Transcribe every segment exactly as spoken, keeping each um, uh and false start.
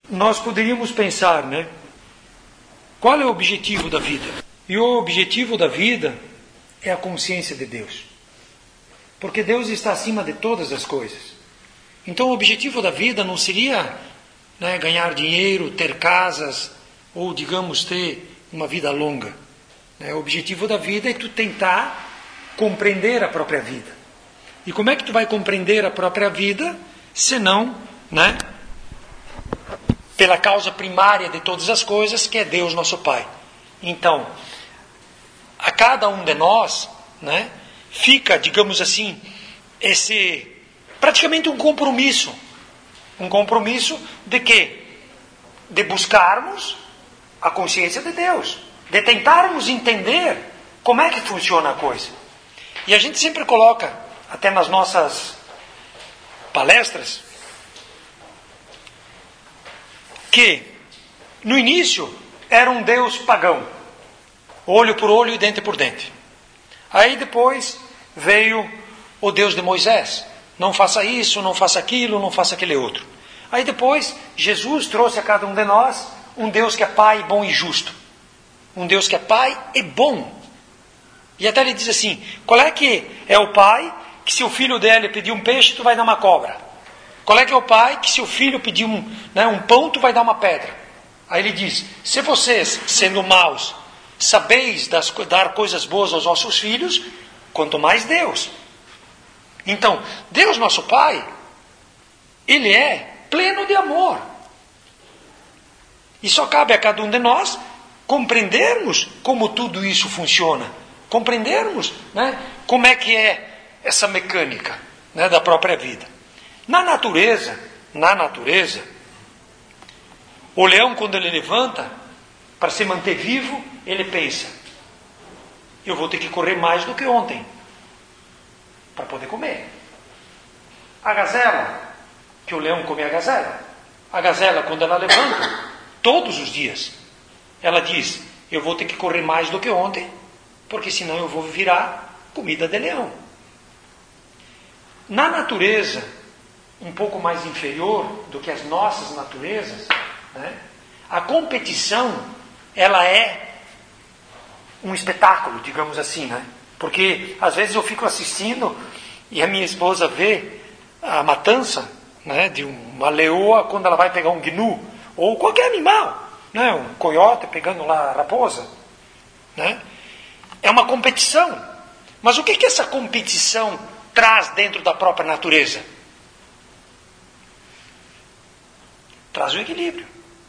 nós poderíamos pensar, né? Qual é o objetivo da vida? E o objetivo da vida é a consciência de Deus. Porque Deus está acima de todas as coisas. Então o objetivo da vida não seria, né, ganhar dinheiro, ter casas, ou digamos ter uma vida longa. Né? O objetivo da vida é tu tentar compreender a própria vida. E como é que tu vai compreender a própria vida, senão, né, pela causa primária de todas as coisas, que é Deus nosso Pai. Então, a cada um de nós, né, fica, digamos assim, esse praticamente um compromisso. Um compromisso de quê? De buscarmos a consciência de Deus. De tentarmos entender como é que funciona a coisa. E a gente sempre coloca, até nas nossas palestras, que no início era um Deus pagão. Olho por olho e dente por dente. Aí depois veio o Deus de Moisés. Não faça isso, não faça aquilo, não faça aquele outro. Aí depois Jesus trouxe a cada um de nós um Deus que é Pai bom e justo. Um Deus que é Pai e bom. E até ele diz assim, qual é que é o pai que se o filho dele pedir um peixe, tu vai dar uma cobra? Qual é que é o pai que se o filho pedir um, né, um pão, tu vai dar uma pedra? Aí ele diz, se vocês, sendo maus, sabeis das, dar coisas boas aos vossos filhos, quanto mais Deus. Então, Deus nosso Pai, Ele é pleno de amor. E só cabe a cada um de nós compreendermos como tudo isso funciona. Compreendermos, né, como é que é essa mecânica, né, da própria vida. Na natureza, na natureza, o leão, quando ele levanta, para se manter vivo, ele pensa, eu vou ter que correr mais do que ontem, para poder comer. A gazela, que o leão come a gazela, a gazela, quando ela levanta, todos os dias, ela diz, eu vou ter que correr mais do que ontem, porque senão eu vou virar comida de leão. Na natureza, um pouco mais inferior do que as nossas naturezas, né, a competição, ela é um espetáculo, digamos assim, né? Porque às vezes eu fico assistindo e a minha esposa vê a matança, né, de uma leoa quando ela vai pegar um gnu, ou qualquer animal, né, um coiote pegando lá a raposa, né? É uma competição. Mas o que que essa competição traz dentro da própria natureza? Traz o equilíbrio.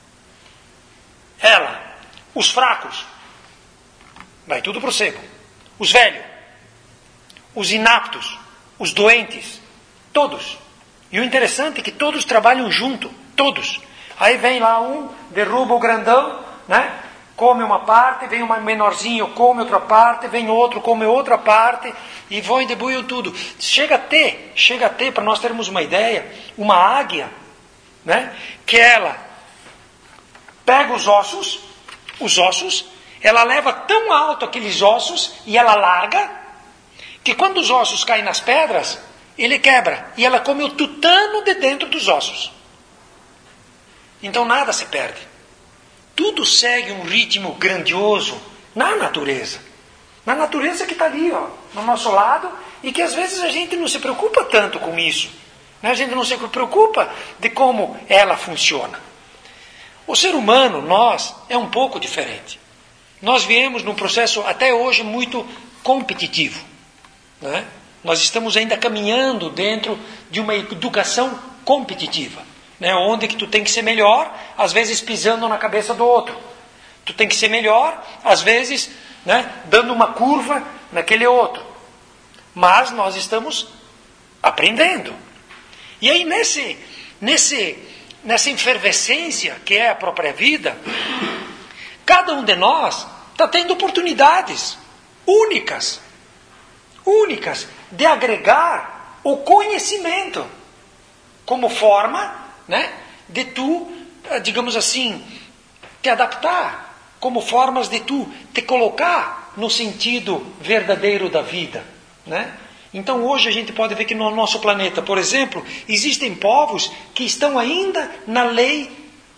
Ela, os fracos, vai tudo para o cego. Os velhos, os inaptos, os doentes, todos. E o interessante é que todos trabalham junto, todos. Aí vem lá um, derruba o grandão, né? Come uma parte, vem um menorzinho, come outra parte, vem outro, come outra parte, e vão e debuiam tudo. Chega a ter, chega a ter, para nós termos uma ideia, uma águia, né? Que ela pega os ossos, os ossos, ela leva tão alto aqueles ossos e ela larga, que quando os ossos caem nas pedras, ele quebra, e ela come o tutano de dentro dos ossos. Então nada se perde. Tudo segue um ritmo grandioso na natureza. Na natureza que está ali, ó, no nosso lado, e que às vezes a gente não se preocupa tanto com isso. Né? A gente não se preocupa de como ela funciona. O ser humano, nós, é um pouco diferente. Nós viemos num processo até hoje muito competitivo. Né? Nós estamos ainda caminhando dentro de uma educação competitiva. Né, onde que tu tem que ser melhor, às vezes pisando na cabeça do outro. Tu tem que ser melhor, às vezes, né, dando uma curva naquele outro. Mas nós estamos aprendendo. E aí nesse, nesse, nessa efervescência que é a própria vida, cada um de nós está tendo oportunidades únicas, únicas de agregar o conhecimento como forma, né, de tu, digamos assim, te adaptar, como formas de tu te colocar no sentido verdadeiro da vida, né? Então hoje a gente pode ver que no nosso planeta, por exemplo, existem povos que estão ainda na lei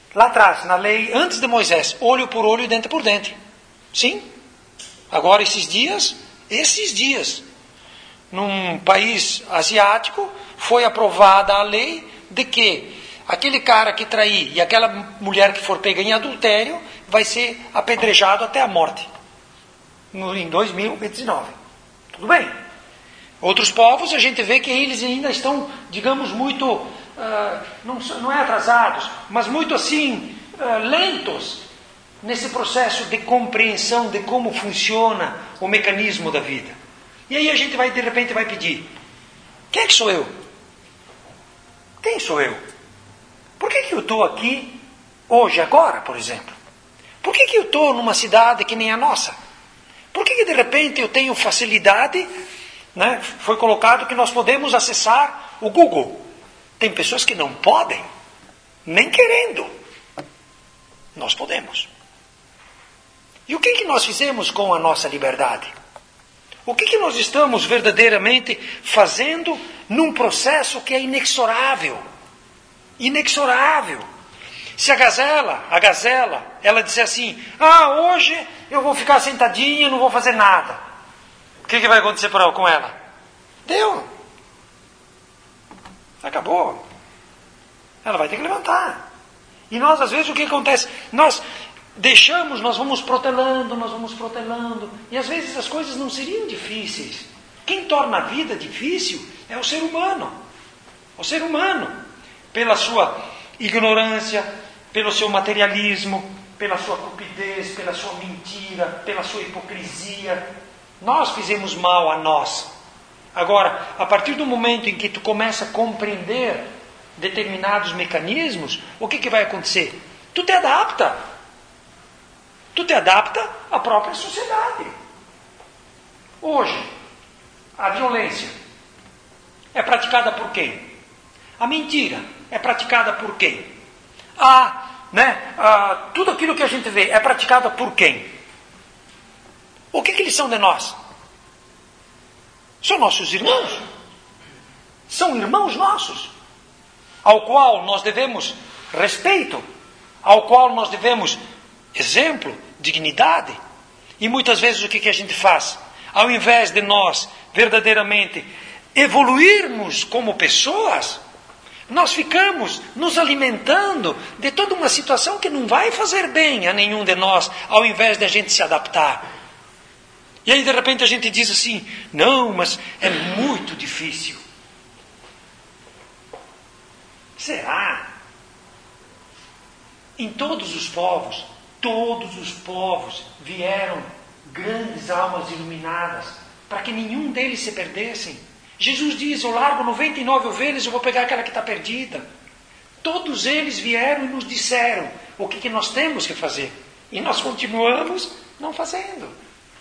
Lá atrás, na lei, antes de Moisés, olho por olho e dente por dente. Sim. Agora, esses dias, esses dias, num país asiático, foi aprovada a lei de que aquele cara que trair e aquela mulher que for pega em adultério vai ser apedrejado até a morte. No, em dois mil e dezenove. Tudo bem. Outros povos, a gente vê que eles ainda estão, digamos, muito, uh, não, não é atrasados, mas muito assim, uh, lentos nesse processo de compreensão de como funciona o mecanismo da vida. E aí a gente vai, de repente, vai pedir, quem é que sou eu? Quem sou eu? Por que que eu estou aqui hoje, agora, por exemplo? Por que que eu estou numa cidade que nem a nossa? Por que que de repente eu tenho facilidade, né? Foi colocado que nós podemos acessar o Google. Tem pessoas que não podem, nem querendo. Nós podemos. E o que que nós fizemos com a nossa liberdade? O que que nós estamos verdadeiramente fazendo num processo que é inexorável? Inexorável. Se a gazela, a gazela, ela disser assim, ah, hoje eu vou ficar sentadinha, não vou fazer nada. O que que vai acontecer com ela? Deu. Acabou. Ela vai ter que levantar. E nós, às vezes, o que acontece? Nós deixamos, nós vamos protelando, nós vamos protelando. E às vezes as coisas não seriam difíceis. Quem torna a vida difícil é o ser humano. O ser humano. Pela sua ignorância, pelo seu materialismo, pela sua cupidez, pela sua mentira, pela sua hipocrisia. Nós fizemos mal a nós. Agora, a partir do momento em que tu começa a compreender determinados mecanismos, o que que vai acontecer? Tu te adapta. Tu te adapta à própria sociedade. Hoje, a violência é praticada por quem? A mentira é praticada por quem? A, né, a, tudo aquilo que a gente vê é praticado por quem? O que que eles são de nós? São nossos irmãos. São irmãos nossos, ao qual nós devemos respeito, ao qual nós devemos exemplo, dignidade. E muitas vezes o que que a gente faz? Ao invés de nós verdadeiramente evoluirmos como pessoas, nós ficamos nos alimentando de toda uma situação que não vai fazer bem a nenhum de nós, ao invés de a gente se adaptar. E aí de repente a gente diz assim, não, mas é muito difícil. Será? Em todos os povos, todos os povos vieram grandes almas iluminadas, para que nenhum deles se perdessem. Jesus diz, eu largo noventa e nove ovelhas, eu vou pegar aquela que está perdida. Todos eles vieram e nos disseram o que, que nós temos que fazer. E nós continuamos não fazendo.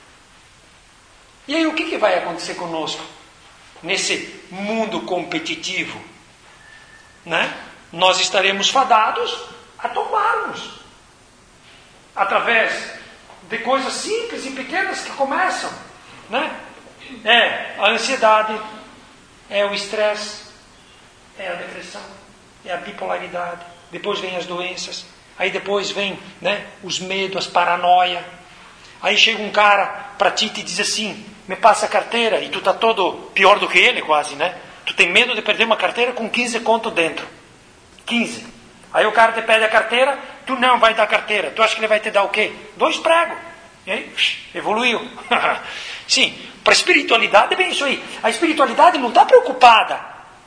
E aí o que, que vai acontecer conosco? Nesse mundo competitivo, né? Nós estaremos fadados a tombarmos. Através de coisas simples e pequenas que começam, né? É a ansiedade, é o estresse, é a depressão, é a bipolaridade. Depois vem as doenças. Aí depois vem, né, os medos, as paranoia. Aí chega um cara para ti e te diz assim, me passa a carteira, e tu tá todo pior do que ele quase, né? Tu tem medo de perder uma carteira com quinze conto dentro. quinze. Aí o cara te pede a carteira, tu não vai dar a carteira. Tu acha que ele vai te dar o quê? Dois pregos. E aí, evoluiu. Sim, para a espiritualidade é bem isso aí. A espiritualidade não está preocupada.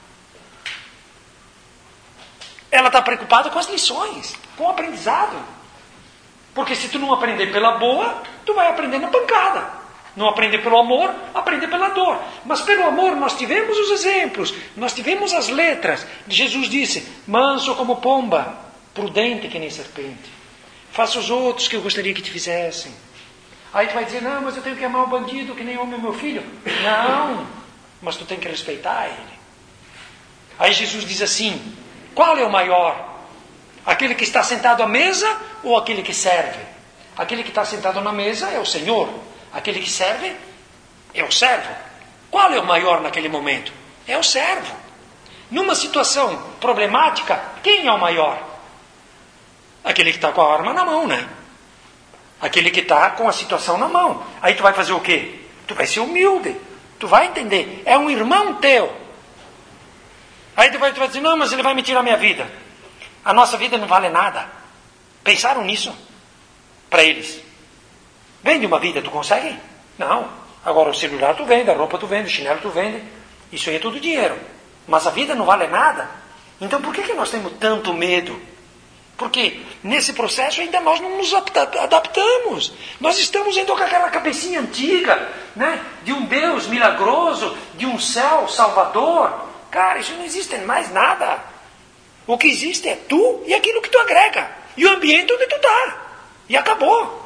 Ela está preocupada com as lições, com o aprendizado. Porque se tu não aprender pela boa, tu vai aprender na pancada. Não aprender pelo amor, aprender pela dor. Mas pelo amor nós tivemos os exemplos, nós tivemos as letras. Jesus disse, manso como pomba, prudente que nem serpente. Faça os outros que eu gostaria que te fizessem. Aí tu vai dizer, não, mas eu tenho que amar o bandido que nem amo o meu filho. Não, mas tu tem que respeitar ele. Aí Jesus diz assim, qual é o maior? Aquele que está sentado à mesa ou aquele que serve? Aquele que está sentado na mesa é o Senhor. Aquele que serve é o servo. Qual é o maior naquele momento? É o servo. Numa situação problemática, quem é o maior? Aquele que está com a arma na mão, né? Aquele que está com a situação na mão. Aí tu vai fazer o quê? Tu vai ser humilde. Tu vai entender. É um irmão teu. Aí tu vai, tu vai dizer, não, mas ele vai me tirar minha vida. A nossa vida não vale nada. Pensaram nisso? Para eles. Vende uma vida, tu consegue? Não. Agora o celular tu vende, a roupa tu vende, o chinelo tu vende. Isso aí é tudo dinheiro. Mas a vida não vale nada. Então por que, que nós temos tanto medo? Porque nesse processo ainda nós não nos adaptamos. Nós estamos ainda com aquela cabecinha antiga, né? De um Deus milagroso, de um céu salvador. Cara, isso não existe mais nada. O que existe é tu e aquilo que tu agrega. E o ambiente onde tu está. E acabou.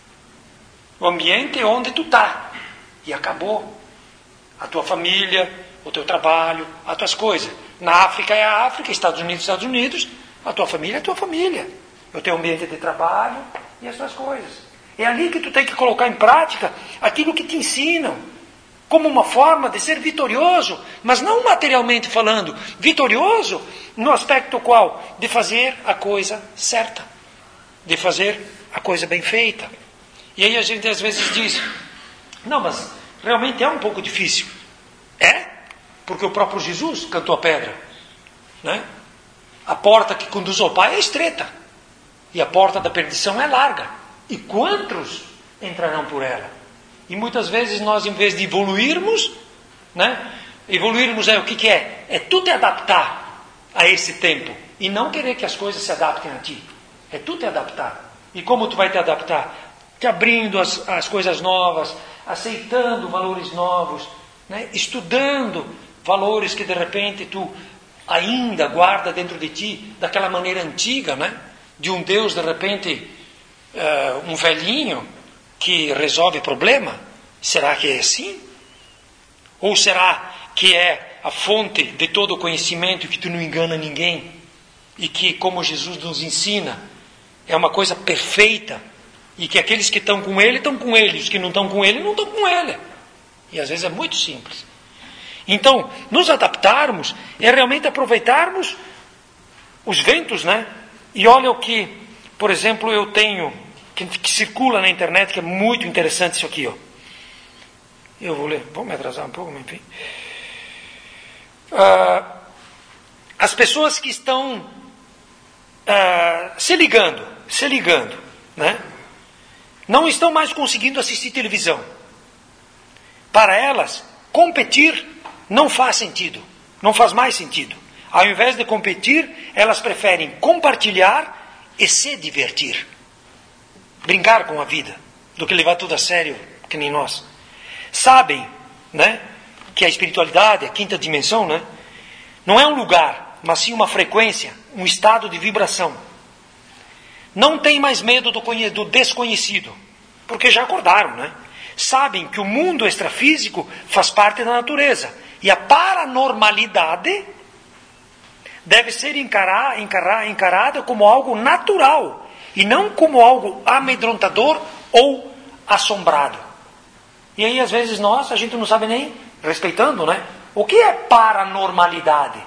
O ambiente onde tu está. E acabou. A tua família, o teu trabalho, as tuas coisas. Na África é a África, Estados Unidos, Estados Unidos. A tua família é a tua família. O teu ambiente de trabalho e as tuas coisas. É ali que tu tem que colocar em prática aquilo que te ensinam. Como uma forma de ser vitorioso. Mas não materialmente falando. Vitorioso no aspecto qual? De fazer a coisa certa. De fazer a coisa bem feita. E aí a gente às vezes diz, não, mas realmente é um pouco difícil. É? Porque o próprio Jesus cantou a pedra. Né? A porta que conduz ao Pai é estreita. E a porta da perdição é larga. E quantos entrarão por ela? E muitas vezes nós, em vez de evoluirmos, né? Evoluirmos é o que, que é? É tu te adaptar a esse tempo. E não querer que as coisas se adaptem a ti. É tu te adaptar. E como tu vai te adaptar? Te abrindo as, as coisas novas, aceitando valores novos, né? Estudando valores que de repente tu ainda guarda dentro de ti, daquela maneira antiga, né? De um Deus de repente, uh, um velhinho que resolve problema. Será que é assim? Ou será que é a fonte de todo o conhecimento, que tu não engana ninguém e que, como Jesus nos ensina, é uma coisa perfeita e que aqueles que estão com ele estão com ele, os que não estão com ele não estão com ele. E às vezes é muito simples. Então, nos adaptarmos é realmente aproveitarmos os ventos, né? E olha o que, por exemplo, eu tenho, que, que circula na internet, que é muito interessante isso aqui, ó. Eu vou ler, vou me atrasar um pouco, mas enfim. Uh, as pessoas que estão uh, se ligando, se ligando, né? Não estão mais conseguindo assistir televisão. Para elas, competir não faz sentido, não faz mais sentido. Ao invés de competir, elas preferem compartilhar e se divertir. Brincar com a vida, do que levar tudo a sério, que nem nós. Sabem, né, que a espiritualidade, a quinta dimensão, né, não é um lugar, mas sim uma frequência, um estado de vibração. Não tem mais medo do, do desconhecido, porque já acordaram, né? Sabem que o mundo extrafísico faz parte da natureza. E a paranormalidade deve ser encarar, encarar, encarada como algo natural. E não como algo amedrontador ou assombrado. E aí, às vezes, nós, a gente não sabe nem, respeitando, né? O que é paranormalidade?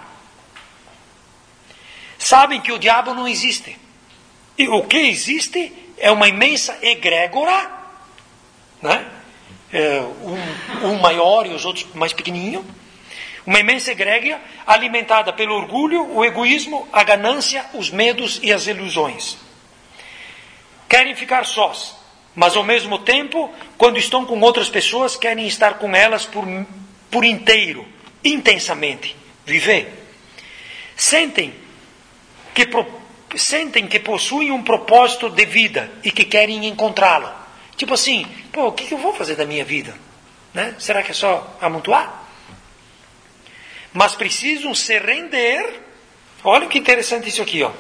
Sabem que o diabo não existe. E o que existe é uma imensa egrégora, né? É, um, um maior e os outros mais pequenininho. Uma imensa egrégora alimentada pelo orgulho, o egoísmo, a ganância, os medos e as ilusões. Querem ficar sós, mas ao mesmo tempo, quando estão com outras pessoas, querem estar com elas por, por inteiro, intensamente, viver. Sentem que, sentem que possuem um propósito de vida e que querem encontrá-lo. Tipo assim, pô, o que eu vou fazer da minha vida? Né? Será que é só amontoar? Mas precisam se render. Olha que interessante isso aqui, ó.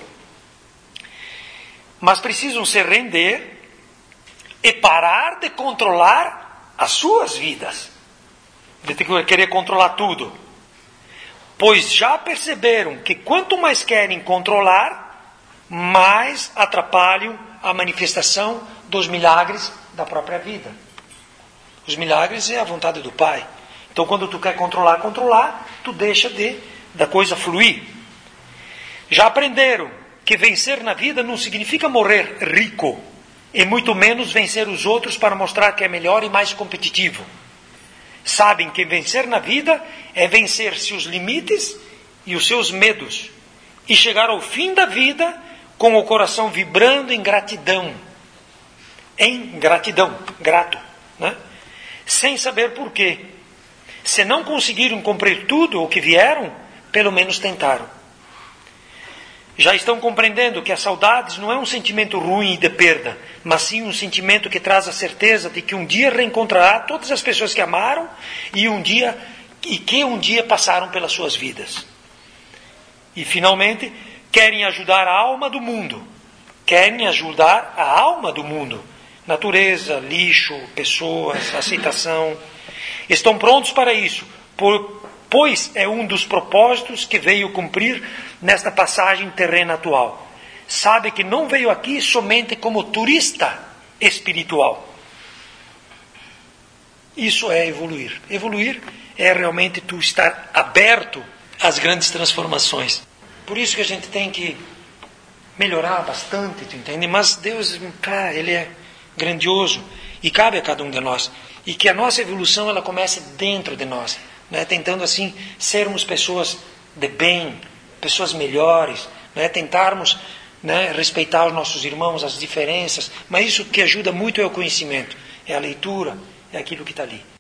Mas precisam se render e parar de controlar as suas vidas. De querer controlar tudo. Pois já perceberam que quanto mais querem controlar, mais atrapalham a manifestação dos milagres da própria vida. Os milagres é a vontade do Pai. Então, quando tu quer controlar, controlar, tu deixa de da coisa fluir. Já aprenderam que vencer na vida não significa morrer rico, e muito menos vencer os outros para mostrar que é melhor e mais competitivo. Sabem que vencer na vida é vencer seus limites e os seus medos, e chegar ao fim da vida com o coração vibrando em gratidão. Em gratidão, grato, né? Sem saber porquê. Se não conseguiram cumprir tudo o que vieram, pelo menos tentaram. Já estão compreendendo que a saudade não é um sentimento ruim e de perda, mas sim um sentimento que traz a certeza de que um dia reencontrará todas as pessoas que amaram e um dia e que um dia passaram pelas suas vidas. E finalmente, querem ajudar a alma do mundo. Querem ajudar a alma do mundo. Natureza, lixo, pessoas, aceitação. Estão prontos para isso, por pois é um dos propósitos que veio cumprir nesta passagem terrena atual. Sabe que não veio aqui somente como turista espiritual. Isso é evoluir. Evoluir é realmente tu estar aberto às grandes transformações. Por isso que a gente tem que melhorar bastante, tu entende? Mas Deus, cara, Ele é grandioso e cabe a cada um de nós. E que a nossa evolução ela comece dentro de nós. Né, tentando assim sermos pessoas de bem, pessoas melhores, né, tentarmos né, respeitar os nossos irmãos, as diferenças, mas isso que ajuda muito é o conhecimento, é a leitura, é aquilo que está ali.